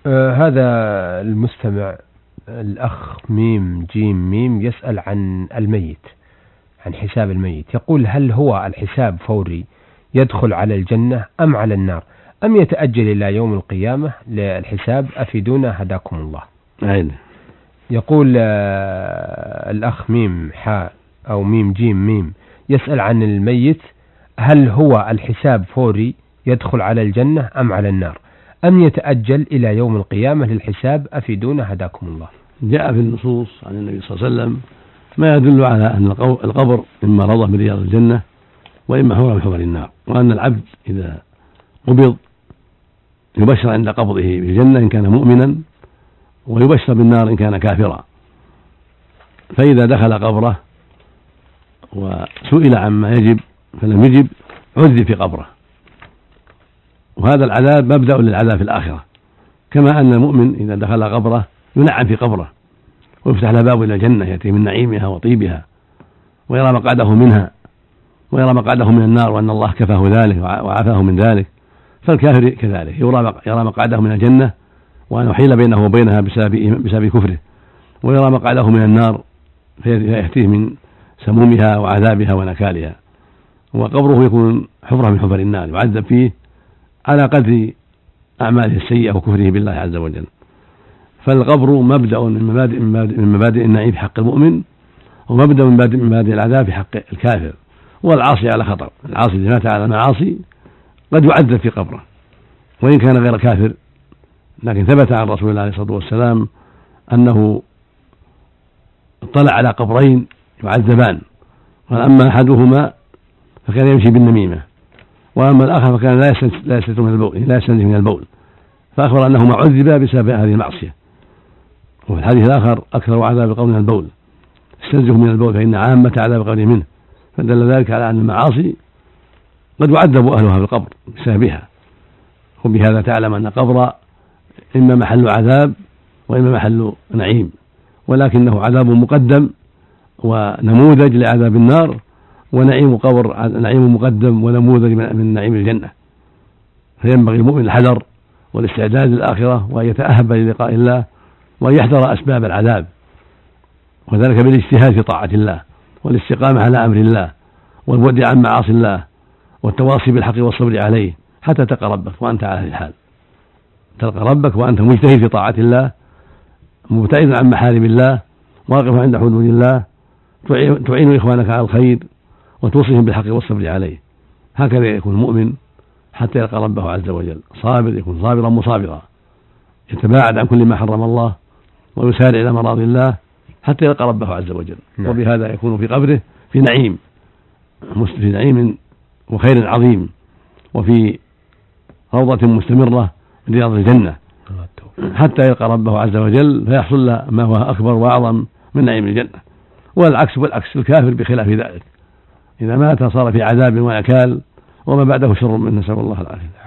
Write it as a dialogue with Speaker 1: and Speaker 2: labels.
Speaker 1: هذا المستمع الأخ ميم جيم ميم يسأل عن الميت، عن حساب الميت. يقول: هل هو الحساب فوري يدخل على الجنة أم على النار، أم يتأجل إلى يوم القيامة للحساب؟ أفيدونا هداكم الله.
Speaker 2: عين.
Speaker 1: يقول الأخ ميم حاء أو ميم جيم ميم يسأل عن الميت: هل هو الحساب فوري يدخل على الجنة أم على النار، أم يتأجل إلى يوم القيامة للحساب؟ أفيدونا هداكم الله.
Speaker 2: جاء في النصوص عن النبي صلى الله عليه وسلم ما يدل على أن القبر إما روضة من رياض الجنة وإما حفرة من حفر النار، وأن العبد إذا قبض يبشر عند قبضه بالجنة إن كان مؤمنا، ويبشر بالنار إن كان كافرا. فإذا دخل قبره وسئل عما يجب فلم يجب عذب في قبره، وهذا العذاب مبدأ للعذاب في الآخرة، كما أن المؤمن إذا دخل قبره ينعم في قبره ويفتح له باب إلى الجنة يأتي من نعيمها وطيبها ويرى مقعده منها ويرى مقعده من النار وأن الله كفاه ذلك وعافاه من ذلك. فالكافر كذلك يرى مقعده من الجنة وأن أحيل بينه وبينها بسبب كفره، ويرى مقعده من النار فيأتيه من سمومها وعذابها ونكالها. وقبره يكون حفرة من حفر النار يعذب فيه على قدر أعماله السيئة وكفره بالله عز وجل. فالقبر مبدأ من مبادئ النعيم في حق المؤمن، ومبدأ من مبادئ العذاب في حق الكافر. والعاصي على خطر، العاصي إذا مات على معاصي قد يعذب في قبره وإن كان غير كافر، لكن ثبت عن رسول الله عليه الصلاة والسلام أنه اطلع على قبرين يعذبان، قال: أما أحدهما فكان يمشي بالنميمة، وأما الآخر فكان لا يستنزه من البول، فأخبر أنهما عذبا بسبب هذه المعصية. وفي الحديث الآخر: أكثر عذاب قوم البول، استنزه من البول فإن عامة عذاب قوم منه. فدل ذلك على أن المعاصي قد يعذب أهلها في القبر بسببها. وبهذا تعلم أن القبر إما محل عذاب وإما محل نعيم، ولكنه عذاب مقدم ونموذج لعذاب النار، ونعيم قبر نعيم مقدم ونموذج من نعيم الجنة. فينبغي المؤمن الحذر والاستعداد للآخرة، وأن يتأهب للقاء الله، وأن يحذر أسباب العذاب، وذلك بالاجتهاد في طاعة الله والاستقامة على أمر الله والبعد عن معاصي الله والتواصي بالحق والصبر عليه، حتى تلقى ربك وأنت على هذه الحال. تلقى ربك وأنت مجتهد في طاعة الله، مبتعد عن محارم الله، واقف عند حدود الله، تعين إخوانك على الخير وتوصيهم بالحق والصبر عليه. هكذا يكون المؤمن حتى يلقى ربه عز وجل. صابر يكون صابرا مصابرا، يتباعد عن كل ما حرم الله ويسارع إلى مراضي الله حتى يلقى ربه عز وجل. وبهذا يكون في قبره في نعيم وخير عظيم، وفي روضة مستمرة من رياض الجنة، حتى يلقى ربه عز وجل فيحصل له ما هو أكبر وأعظم من نعيم الجنة. والعكس الكافر بخلاف ذلك، إذا مات صار في عذاب ونكال وما بعده شر منه، نسأل الله العافية.